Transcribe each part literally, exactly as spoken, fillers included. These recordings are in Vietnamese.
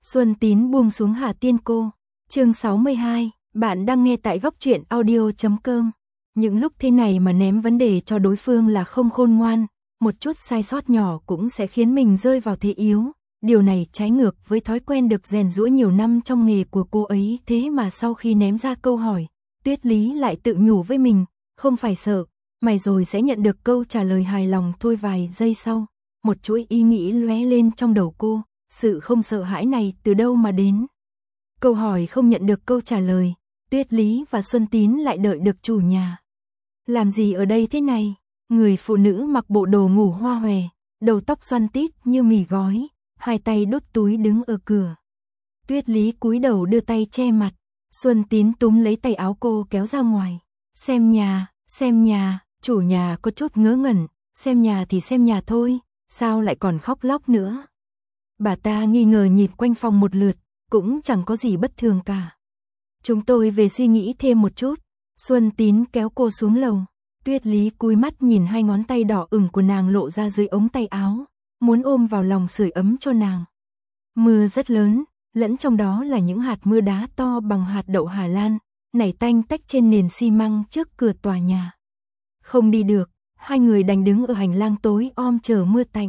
Xuân Tín buông xuống Hà Tiên Cô. Chương sáu mươi hai, bạn đang nghe tại góc truyện audio chấm com. Những lúc thế này mà ném vấn đề cho đối phương là không khôn ngoan, một chút sai sót nhỏ cũng sẽ khiến mình rơi vào thế yếu. Điều này trái ngược với thói quen được rèn giũa nhiều năm trong nghề của cô ấy, thế mà sau khi ném ra câu hỏi, Tuyết Lý lại tự nhủ với mình, không phải sợ, mày rồi sẽ nhận được câu trả lời hài lòng thôi. Vài giây sau, một chuỗi ý nghĩ lóe lên trong đầu cô, sự không sợ hãi này từ đâu mà đến? Câu hỏi không nhận được câu trả lời, Tuyết Lý và Xuân Tín lại đợi được chủ nhà. Làm gì ở đây thế này? Người phụ nữ mặc bộ đồ ngủ hoa hòe, đầu tóc xoăn tít như mì gói, hai tay đút túi đứng ở cửa. Tuyết Lý cúi đầu đưa tay che mặt, Xuân Tín túm lấy tay áo cô kéo ra ngoài. Xem nhà, xem nhà, chủ nhà có chút ngớ ngẩn, xem nhà thì xem nhà thôi, sao lại còn khóc lóc nữa? Bà ta nghi ngờ nhìn quanh phòng một lượt, cũng chẳng có gì bất thường cả. Chúng tôi về suy nghĩ thêm một chút. Xuân Tín kéo cô xuống lầu. Tuyết Lý cúi mắt nhìn hai ngón tay đỏ ửng của nàng lộ ra dưới ống tay áo, muốn ôm vào lòng sưởi ấm cho nàng. Mưa rất lớn, lẫn trong đó là những hạt mưa đá to bằng hạt đậu Hà Lan, nảy tanh tách trên nền xi măng trước cửa tòa nhà. Không đi được, hai người đành đứng ở hành lang tối om chờ mưa tạnh.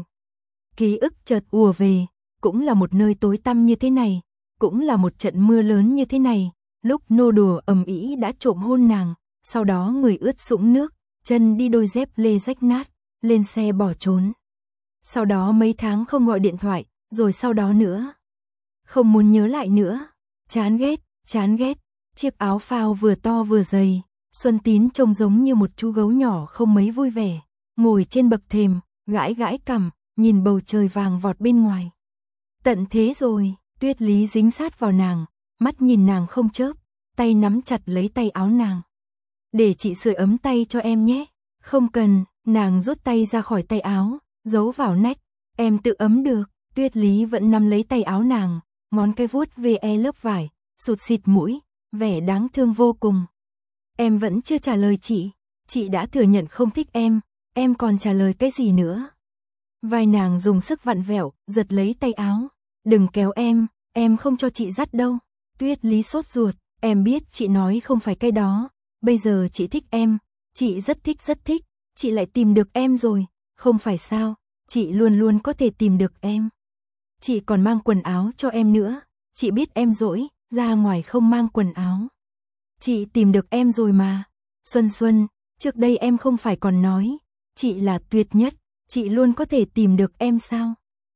Ký ức chợt ùa về, cũng là một nơi tối tăm như thế này, cũng là một trận mưa lớn như thế này, lúc nô đùa ầm ĩ đã trộm hôn nàng, sau đó người ướt sũng nước, chân đi đôi dép lê rách nát, lên xe bỏ trốn. Sau đó mấy tháng không gọi điện thoại, rồi sau đó nữa. Không muốn nhớ lại nữa, chán ghét, chán ghét, chiếc áo phao vừa to vừa dày, Xuân Tín trông giống như một chú gấu nhỏ không mấy vui vẻ, ngồi trên bậc thềm, gãi gãi cằm, nhìn bầu trời vàng vọt bên ngoài. Tận thế rồi, Tuyết Lý dính sát vào nàng, mắt nhìn nàng không chớp, tay nắm chặt lấy tay áo nàng. Để chị sưởi ấm tay cho em nhé. Không cần, nàng rút tay ra khỏi tay áo, giấu vào nách, em tự ấm được. Tuyết Lý vẫn nắm lấy tay áo nàng, ngón cái vuốt về e lớp vải, sụt xịt mũi, vẻ đáng thương vô cùng. Em vẫn chưa trả lời chị, chị đã thừa nhận không thích em, em còn trả lời cái gì nữa? Vai nàng dùng sức vặn vẹo, giật lấy tay áo. Đừng kéo em, em không cho chị dắt đâu. Tuyết Lý sốt ruột, em biết chị nói không phải cái đó, bây giờ chị thích em, chị rất thích rất thích, chị lại tìm được em rồi, không phải sao, chị luôn luôn có thể tìm được em. Chị còn mang quần áo cho em nữa, chị biết em dỗi, ra ngoài không mang quần áo. Chị tìm được em rồi mà. Xuân Xuân, trước đây em không phải còn nói, chị là tuyệt nhất, chị luôn có thể tìm được em sao?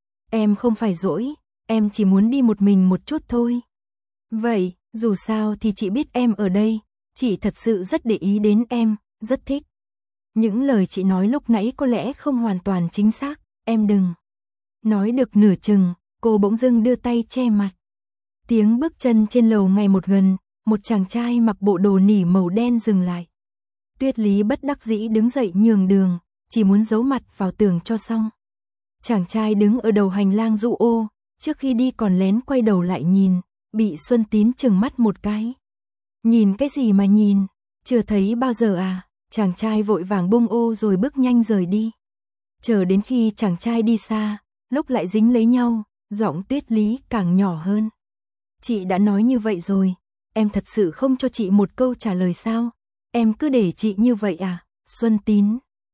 Em không phải dỗi, em chỉ muốn đi một mình một chút thôi. Vậy, dù sao thì chị biết em ở đây, chị thật sự rất để ý đến em, rất thích. Những lời chị nói lúc nãy có lẽ không hoàn toàn chính xác, em đừng. Nói được nửa chừng, cô bỗng dưng đưa tay che mặt. Tiếng bước chân trên lầu ngày một gần, một chàng trai mặc bộ đồ nỉ màu đen dừng lại. Tuyết Lý bất đắc dĩ đứng dậy nhường đường, chỉ muốn giấu mặt vào tường cho xong. Chàng trai đứng ở đầu hành lang dụ ô, trước khi đi còn lén quay đầu lại nhìn, bị Xuân Tín chừng mắt một cái. Nhìn cái gì mà nhìn, chưa thấy bao giờ à? Chàng trai vội vàng bung ô rồi bước nhanh rời đi. Chờ đến khi chàng trai đi xa, lúc lại dính lấy nhau, giọng Tuyết Lý càng nhỏ hơn. Chị đã nói như vậy rồi, em thật sự không cho chị một câu trả lời sao? Em cứ để chị như vậy à? Xuân Tín.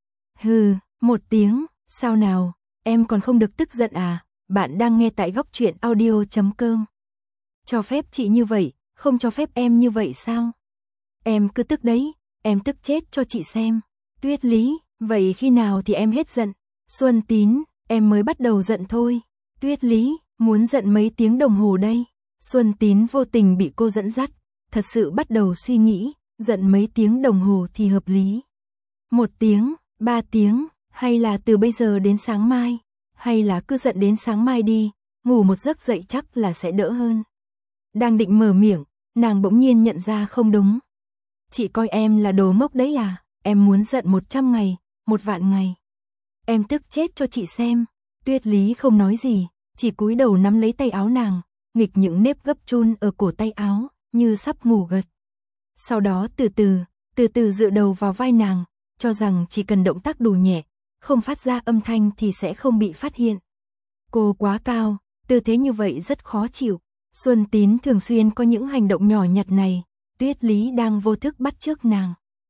Hừ, một tiếng, sao nào, em còn không được tức giận à? Bạn đang nghe tại góc truyện audio chấm com. Cho phép chị như vậy, không cho phép em như vậy sao? Em cứ tức đấy, em tức chết cho chị xem. Tuyết Lý, vậy khi nào thì em hết giận? Xuân Tín, em mới bắt đầu giận thôi. Tuyết Lý, muốn giận mấy tiếng đồng hồ đây? Xuân Tín vô tình bị cô dẫn dắt, thật sự bắt đầu suy nghĩ, giận mấy tiếng đồng hồ thì hợp lý. Một tiếng, ba tiếng, hay là từ bây giờ đến sáng mai, hay là cứ giận đến sáng mai đi, ngủ một giấc dậy chắc là sẽ đỡ hơn. Đang định mở miệng, nàng bỗng nhiên nhận ra không đúng. Chị coi em là đồ ngốc đấy à? Em muốn giận một trăm ngày, một vạn ngày. Em tức chết cho chị xem. Tuyết Lý không nói gì, chỉ cúi đầu nắm lấy tay áo nàng, nghịch những nếp gấp chun ở cổ tay áo, như sắp ngủ gật. Sau đó từ từ, từ từ dựa đầu vào vai nàng, cho rằng chỉ cần động tác đủ nhẹ, không phát ra âm thanh thì sẽ không bị phát hiện. Cô quá cao, tư thế như vậy rất khó chịu. Xuân Tín thường xuyên có những hành động nhỏ nhặt này, Tuyết Lý đang vô thức bắt chước nàng.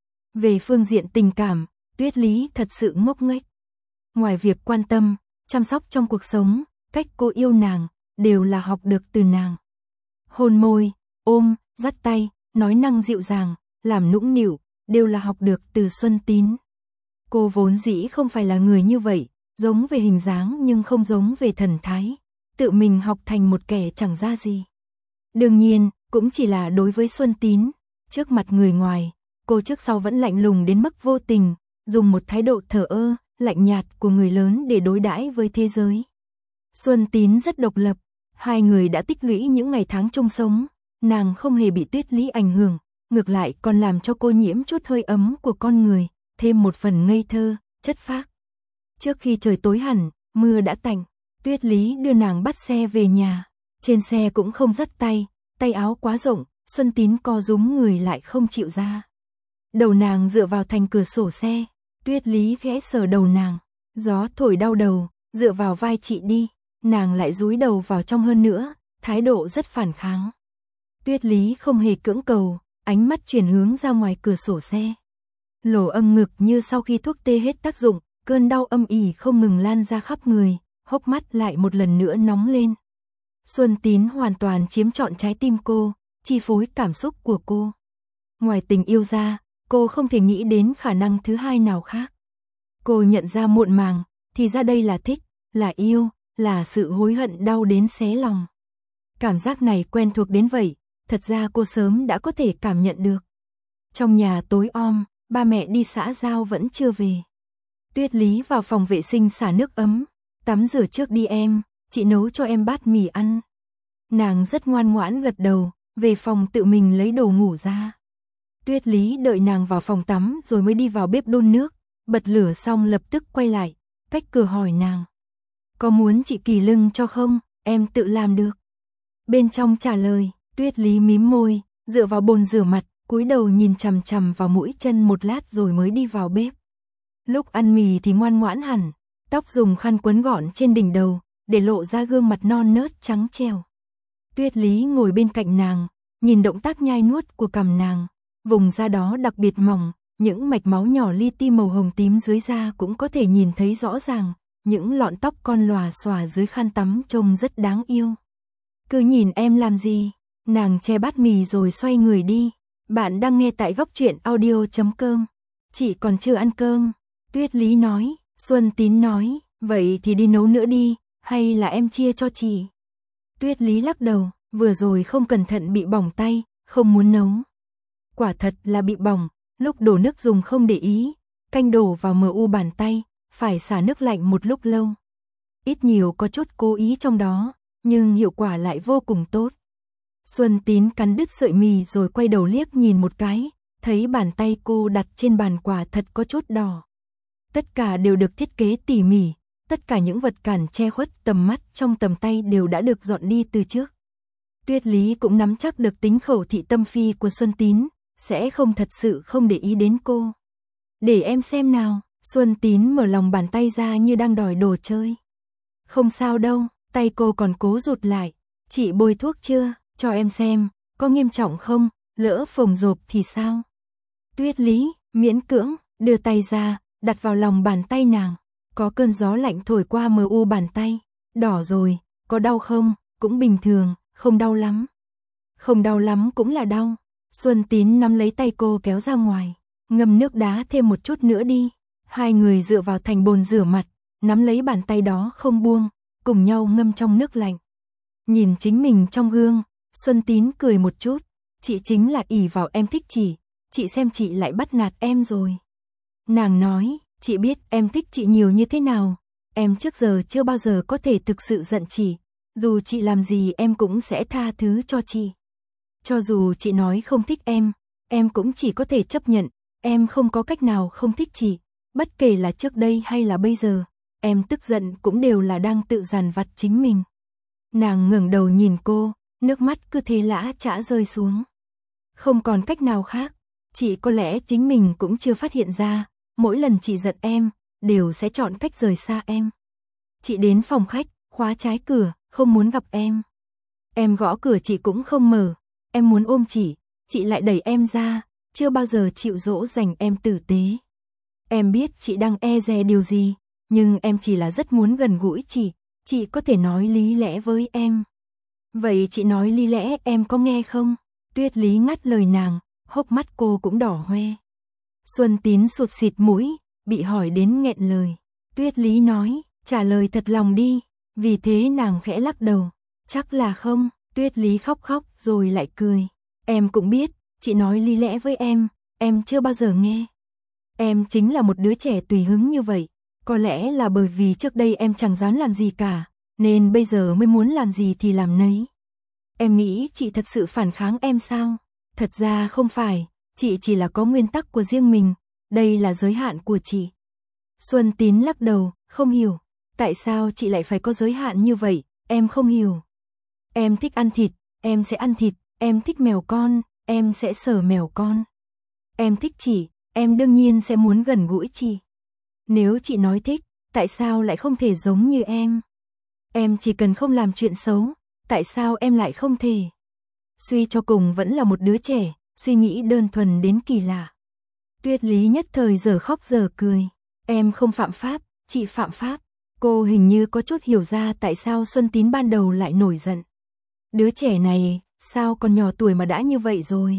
Về phương diện tình cảm, Tuyết Lý thật sự ngốc nghếch. Ngoài việc quan tâm, chăm sóc trong cuộc sống, cách cô yêu nàng, đều là học được từ nàng. Hôn môi, ôm, dắt tay, nói năng dịu dàng, làm nũng nịu, đều là học được từ Xuân Tín. Cô vốn dĩ không phải là người như vậy, giống về hình dáng nhưng không giống về thần thái, tự mình học thành một kẻ chẳng ra gì. Đương nhiên, cũng chỉ là đối với Xuân Tín, trước mặt người ngoài, cô trước sau vẫn lạnh lùng đến mức vô tình, dùng một thái độ thờ ơ, lạnh nhạt của người lớn để đối đãi với thế giới. Xuân Tín rất độc lập, hai người đã tích lũy những ngày tháng chung sống, nàng không hề bị Tuyết Lý ảnh hưởng, ngược lại còn làm cho cô nhiễm chút hơi ấm của con người, thêm một phần ngây thơ, chất phác. Trước khi trời tối hẳn, mưa đã tạnh, Tuyết Lý đưa nàng bắt xe về nhà, trên xe cũng không dắt tay, tay áo quá rộng, Xuân Tín co rúm người lại không chịu ra. Đầu nàng dựa vào thành cửa sổ xe, Tuyết Lý ghé sờ đầu nàng, gió thổi đau đầu, dựa vào vai chị đi, nàng lại dúi đầu vào trong hơn nữa, thái độ rất phản kháng. Tuyết Lý không hề cưỡng cầu, ánh mắt chuyển hướng ra ngoài cửa sổ xe. Lỗ âm ngực như sau khi thuốc tê hết tác dụng, cơn đau âm ỉ không ngừng lan ra khắp người, hốc mắt lại một lần nữa nóng lên. Xuân Tín hoàn toàn chiếm trọn trái tim cô, chi phối cảm xúc của cô. Ngoài tình yêu ra, cô không thể nghĩ đến khả năng thứ hai nào khác. Cô nhận ra muộn màng, thì ra đây là thích, là yêu, là sự hối hận đau đến xé lòng. Cảm giác này quen thuộc đến vậy, thật ra cô sớm đã có thể cảm nhận được. Trong nhà tối om, ba mẹ đi xã giao vẫn chưa về. Tuyết Lý vào phòng vệ sinh xả nước ấm, tắm rửa trước đi em, chị nấu cho em bát mì ăn. Nàng rất ngoan ngoãn gật đầu, về phòng tự mình lấy đồ ngủ ra. Tuyết Lý đợi nàng vào phòng tắm rồi mới đi vào bếp đun nước, bật lửa xong lập tức quay lại, cách cửa hỏi nàng. Có muốn chị kỳ lưng cho không, em tự làm được. Bên trong trả lời, Tuyết Lý mím môi, dựa vào bồn rửa mặt, cúi đầu nhìn chằm chằm vào mũi chân một lát rồi mới đi vào bếp. Lúc ăn mì thì ngoan ngoãn hẳn, tóc dùng khăn quấn gọn trên đỉnh đầu, để lộ ra gương mặt non nớt trắng trẻo. Tuyết Lý ngồi bên cạnh nàng, nhìn động tác nhai nuốt của cằm nàng, vùng da đó đặc biệt mỏng, những mạch máu nhỏ li ti màu hồng tím dưới da cũng có thể nhìn thấy rõ ràng, những lọn tóc con lòa xòa dưới khăn tắm trông rất đáng yêu. Cứ nhìn em làm gì? Nàng che bát mì rồi xoay người đi. Bạn đang nghe tại góc truyện audio chấm com. Chị còn chưa ăn cơm. Tuyết Lý nói. Xuân Tín nói, vậy thì đi nấu nữa đi, hay là em chia cho chị? Tuyết Lý lắc đầu, vừa rồi không cẩn thận bị bỏng tay, không muốn nấu. Quả thật là bị bỏng, lúc đổ nước dùng không để ý, canh đổ vào mờ u bàn tay, phải xả nước lạnh một lúc lâu. Ít nhiều có chút cố ý trong đó, nhưng hiệu quả lại vô cùng tốt. Xuân Tín cắn đứt sợi mì rồi quay đầu liếc nhìn một cái, thấy bàn tay cô đặt trên bàn quả thật có chút đỏ. Tất cả đều được thiết kế tỉ mỉ, tất cả những vật cản che khuất tầm mắt trong tầm tay đều đã được dọn đi từ trước. Tuyết Lý cũng nắm chắc được tính khẩu thị tâm phi của Xuân Tín, sẽ không thật sự không để ý đến cô. Để em xem nào, Xuân Tín mở lòng bàn tay ra như đang đòi đồ chơi. Không sao đâu, tay cô còn cố rụt lại, chị bôi thuốc chưa, cho em xem, có nghiêm trọng không, lỡ phồng rộp thì sao? Tuyết Lý, miễn cưỡng, đưa tay ra, đặt vào lòng bàn tay nàng, có cơn gió lạnh thổi qua mờ u bàn tay, đỏ rồi, có đau không, cũng bình thường, không đau lắm. Không đau lắm cũng là đau. Xuân Tín nắm lấy tay cô kéo ra ngoài, ngâm nước đá thêm một chút nữa đi. Hai người dựa vào thành bồn rửa mặt, nắm lấy bàn tay đó không buông, cùng nhau ngâm trong nước lạnh. Nhìn chính mình trong gương, Xuân Tín cười một chút, chị chính là ỷ vào em thích chị, chị xem chị lại bắt nạt em rồi. Nàng nói, chị biết em thích chị nhiều như thế nào, em trước giờ chưa bao giờ có thể thực sự giận chị, dù chị làm gì em cũng sẽ tha thứ cho chị. Cho dù chị nói không thích em, em cũng chỉ có thể chấp nhận, em không có cách nào không thích chị, bất kể là trước đây hay là bây giờ, em tức giận cũng đều là đang tự dằn vặt chính mình. Nàng ngẩng đầu nhìn cô, nước mắt cứ thế lã chã rơi xuống. Không còn cách nào khác, chị có lẽ chính mình cũng chưa phát hiện ra, mỗi lần chị giận em, đều sẽ chọn cách rời xa em. Chị đến phòng khách, khóa trái cửa, không muốn gặp em. Em gõ cửa chị cũng không mở, em muốn ôm chị, chị lại đẩy em ra, chưa bao giờ chịu dỗ dành em tử tế. Em biết chị đang e dè điều gì, nhưng em chỉ là rất muốn gần gũi chị, chị có thể nói lý lẽ với em. Vậy chị nói lý lẽ em có nghe không? Tuyết Lý ngắt lời nàng, hốc mắt cô cũng đỏ hoe. Xuân Tín sụt xịt mũi, bị hỏi đến nghẹn lời. Tuyết Lý nói, trả lời thật lòng đi, vì thế nàng khẽ lắc đầu. Chắc là không, Tuyết Lý khóc khóc rồi lại cười. Em cũng biết, chị nói lý lẽ với em, em chưa bao giờ nghe. Em chính là một đứa trẻ tùy hứng như vậy, có lẽ là bởi vì trước đây em chẳng dám làm gì cả, nên bây giờ mới muốn làm gì thì làm nấy. Em nghĩ chị thật sự phản kháng em sao? Thật ra không phải, chị chỉ là có nguyên tắc của riêng mình, đây là giới hạn của chị. Xuân Tín lắc đầu, không hiểu, tại sao chị lại phải có giới hạn như vậy, em không hiểu. Em thích ăn thịt, em sẽ ăn thịt, em thích mèo con, em sẽ sờ mèo con. Em thích chị, em đương nhiên sẽ muốn gần gũi chị. Nếu chị nói thích, tại sao lại không thể giống như em? Em chỉ cần không làm chuyện xấu, tại sao em lại không thể? Suy cho cùng vẫn là một đứa trẻ, suy nghĩ đơn thuần đến kỳ lạ. Tuyết Lý nhất thời giờ khóc giờ cười. Em không phạm pháp, chị phạm pháp. Cô hình như có chút hiểu ra tại sao Xuân Tín ban đầu lại nổi giận. Đứa trẻ này, sao còn nhỏ tuổi mà đã như vậy rồi?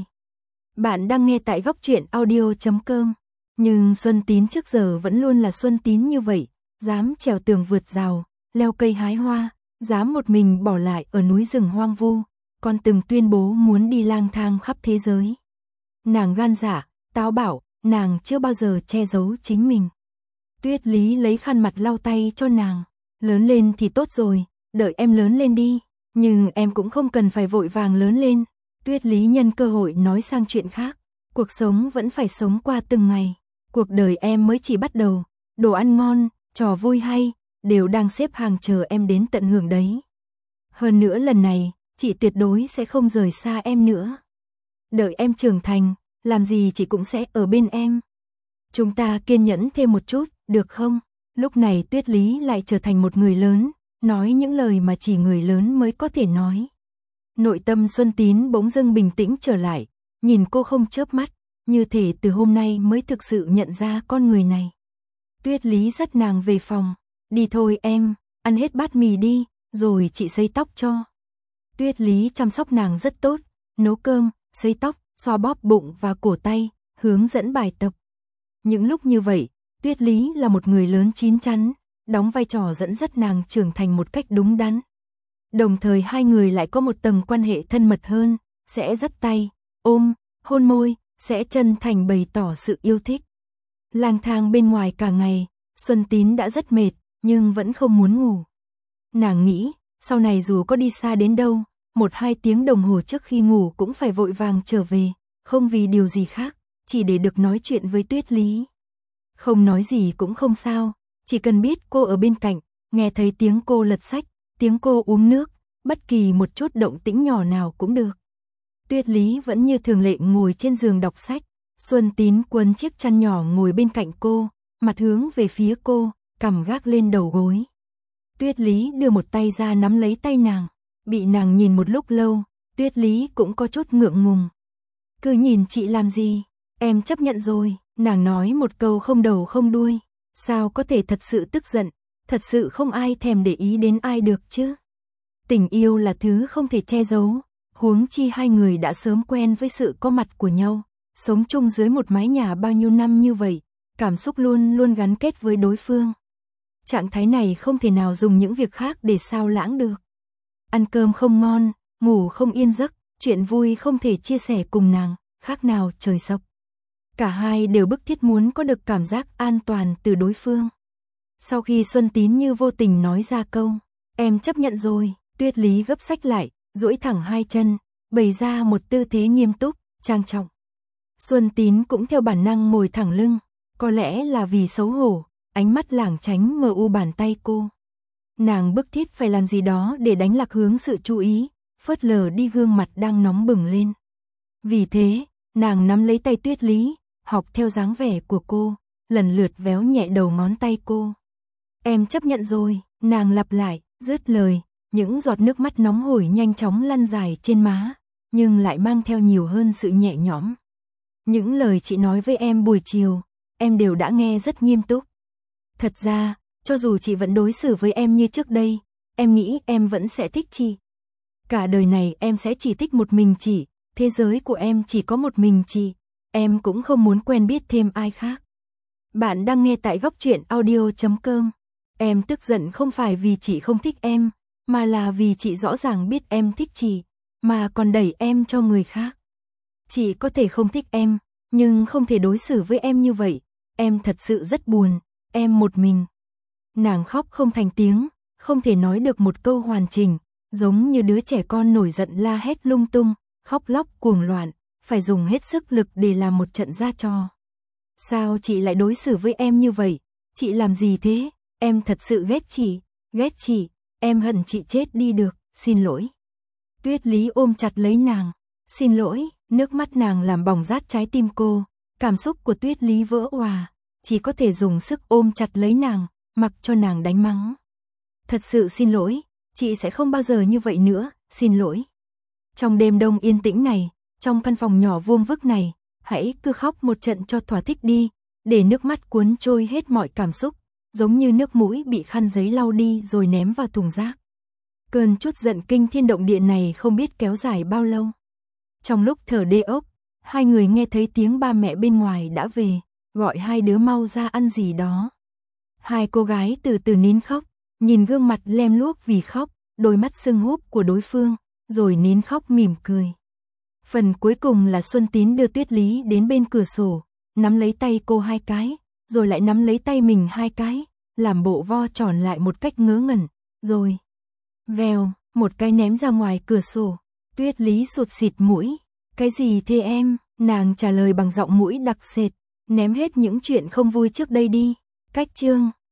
Bạn đang nghe tại góc truyện audio chấm com. Nhưng Xuân Tín trước giờ vẫn luôn là Xuân Tín như vậy, dám trèo tường vượt rào, leo cây hái hoa, dám một mình bỏ lại ở núi rừng hoang vu, còn từng tuyên bố muốn đi lang thang khắp thế giới. Nàng gan dạ, táo bạo, nàng chưa bao giờ che giấu chính mình. Tuyết Lý lấy khăn mặt lau tay cho nàng. Lớn lên thì tốt rồi, đợi em lớn lên đi, nhưng em cũng không cần phải vội vàng lớn lên. Tuyết Lý nhân cơ hội nói sang chuyện khác. Cuộc sống vẫn phải sống qua từng ngày. Cuộc đời em mới chỉ bắt đầu. Đồ ăn ngon, trò vui hay, đều đang xếp hàng chờ em đến tận hưởng đấy. Hơn nữa lần này, chị tuyệt đối sẽ không rời xa em nữa. Đợi em trưởng thành, làm gì chị cũng sẽ ở bên em. Chúng ta kiên nhẫn thêm một chút, được không? Lúc này Tuyết Lý lại trở thành một người lớn, nói những lời mà chỉ người lớn mới có thể nói. Nội tâm Xuân Tín bỗng dưng bình tĩnh trở lại, nhìn cô không chớp mắt, như thể từ hôm nay mới thực sự nhận ra con người này. Tuyết Lý dắt nàng về phòng, đi thôi em, ăn hết bát mì đi, rồi chị sấy tóc cho. Tuyết Lý chăm sóc nàng rất tốt, nấu cơm, sấy tóc, xoa bóp bụng và cổ tay, hướng dẫn bài tập. Những lúc như vậy, Tuyết Lý là một người lớn chín chắn, đóng vai trò dẫn dắt nàng trưởng thành một cách đúng đắn. Đồng thời hai người lại có một tầng quan hệ thân mật hơn, sẽ dắt tay, ôm, hôn môi, sẽ chân thành bày tỏ sự yêu thích. Lang thang bên ngoài cả ngày, Xuân Tín đã rất mệt, nhưng vẫn không muốn ngủ. Nàng nghĩ, sau này dù có đi xa đến đâu, một hai tiếng đồng hồ trước khi ngủ cũng phải vội vàng trở về, không vì điều gì khác, chỉ để được nói chuyện với Tuyết Lý. Không nói gì cũng không sao, chỉ cần biết cô ở bên cạnh, nghe thấy tiếng cô lật sách, tiếng cô uống nước, bất kỳ một chút động tĩnh nhỏ nào cũng được. Tuyết Lý vẫn như thường lệ ngồi trên giường đọc sách, Xuân Tín quấn chiếc chăn nhỏ ngồi bên cạnh cô, mặt hướng về phía cô, cằm gác lên đầu gối. Tuyết Lý đưa một tay ra nắm lấy tay nàng, bị nàng nhìn một lúc lâu, Tuyết Lý cũng có chút ngượng ngùng. Cứ nhìn chị làm gì, em chấp nhận rồi, nàng nói một câu không đầu không đuôi, sao có thể thật sự tức giận, thật sự không ai thèm để ý đến ai được chứ. Tình yêu là thứ không thể che giấu, huống chi hai người đã sớm quen với sự có mặt của nhau, sống chung dưới một mái nhà bao nhiêu năm như vậy, cảm xúc luôn luôn gắn kết với đối phương. Trạng thái này không thể nào dùng những việc khác để sao lãng được. Ăn cơm không ngon, ngủ không yên giấc, chuyện vui không thể chia sẻ cùng nàng, khác nào trời sập. Cả hai đều bức thiết muốn có được cảm giác an toàn từ đối phương. Sau khi Xuân Tín như vô tình nói ra câu, em chấp nhận rồi, Tuyết Lý gấp sách lại, duỗi thẳng hai chân, bày ra một tư thế nghiêm túc, trang trọng. Xuân Tín cũng theo bản năng ngồi thẳng lưng, có lẽ là vì xấu hổ, ánh mắt lảng tránh mờ u bàn tay cô. Nàng bức thiết phải làm gì đó để đánh lạc hướng sự chú ý, phớt lờ đi gương mặt đang nóng bừng lên. Vì thế, nàng nắm lấy tay Tuyết Lý, học theo dáng vẻ của cô, lần lượt véo nhẹ đầu ngón tay cô. Em chấp nhận rồi, nàng lặp lại, Dứt lời, những giọt nước mắt nóng hổi nhanh chóng lăn dài trên má, nhưng lại mang theo nhiều hơn sự nhẹ nhõm. Những lời chị nói với em buổi chiều, em đều đã nghe rất nghiêm túc. Thật ra, cho dù chị vẫn đối xử với em như trước đây, em nghĩ em vẫn sẽ thích chị. Cả đời này em sẽ chỉ thích một mình chị, thế giới của em chỉ có một mình chị, em cũng không muốn quen biết thêm ai khác. Bạn đang nghe tại góc truyện audio chấm com. Em tức giận không phải vì chị không thích em, mà là vì chị rõ ràng biết em thích chị, mà còn đẩy em cho người khác. Chị có thể không thích em, nhưng không thể đối xử với em như vậy, em thật sự rất buồn, em một mình. Nàng khóc không thành tiếng, không thể nói được một câu hoàn chỉnh, giống như đứa trẻ con nổi giận la hét lung tung, khóc lóc cuồng loạn, phải dùng hết sức lực để làm một trận ra trò. Sao chị lại đối xử với em như vậy? Chị làm gì thế? Em thật sự ghét chị, ghét chị, em hận chị chết đi được, xin lỗi. Tuyết Lý ôm chặt lấy nàng, xin lỗi, nước mắt nàng làm bỏng rát trái tim cô, cảm xúc của Tuyết Lý vỡ òa, chỉ có thể dùng sức ôm chặt lấy nàng, mặc cho nàng đánh mắng. Thật sự xin lỗi, chị sẽ không bao giờ như vậy nữa, xin lỗi. Trong đêm đông yên tĩnh này, trong căn phòng nhỏ vuông vức này, hãy cứ khóc một trận cho thỏa thích đi, để nước mắt cuốn trôi hết mọi cảm xúc, giống như nước mũi bị khăn giấy lau đi rồi ném vào thùng rác. Cơn chút giận kinh thiên động địa này không biết kéo dài bao lâu. Trong lúc thở đê ốc, hai người nghe thấy tiếng ba mẹ bên ngoài đã về, gọi hai đứa mau ra ăn gì đó. Hai cô gái từ từ nín khóc, nhìn gương mặt lem luốc vì khóc, đôi mắt sưng húp của đối phương, rồi nín khóc mỉm cười. Phần cuối cùng là Xuân Tín đưa Tuyết Lý đến bên cửa sổ, nắm lấy tay cô hai cái, rồi lại nắm lấy tay mình hai cái, làm bộ vo tròn lại một cách ngớ ngẩn, rồi vèo, một cái ném ra ngoài cửa sổ. Tuyết Lý sụt xịt mũi, cái gì thế em? Nàng trả lời bằng giọng mũi đặc sệt, ném hết những chuyện không vui trước đây đi. Cách chương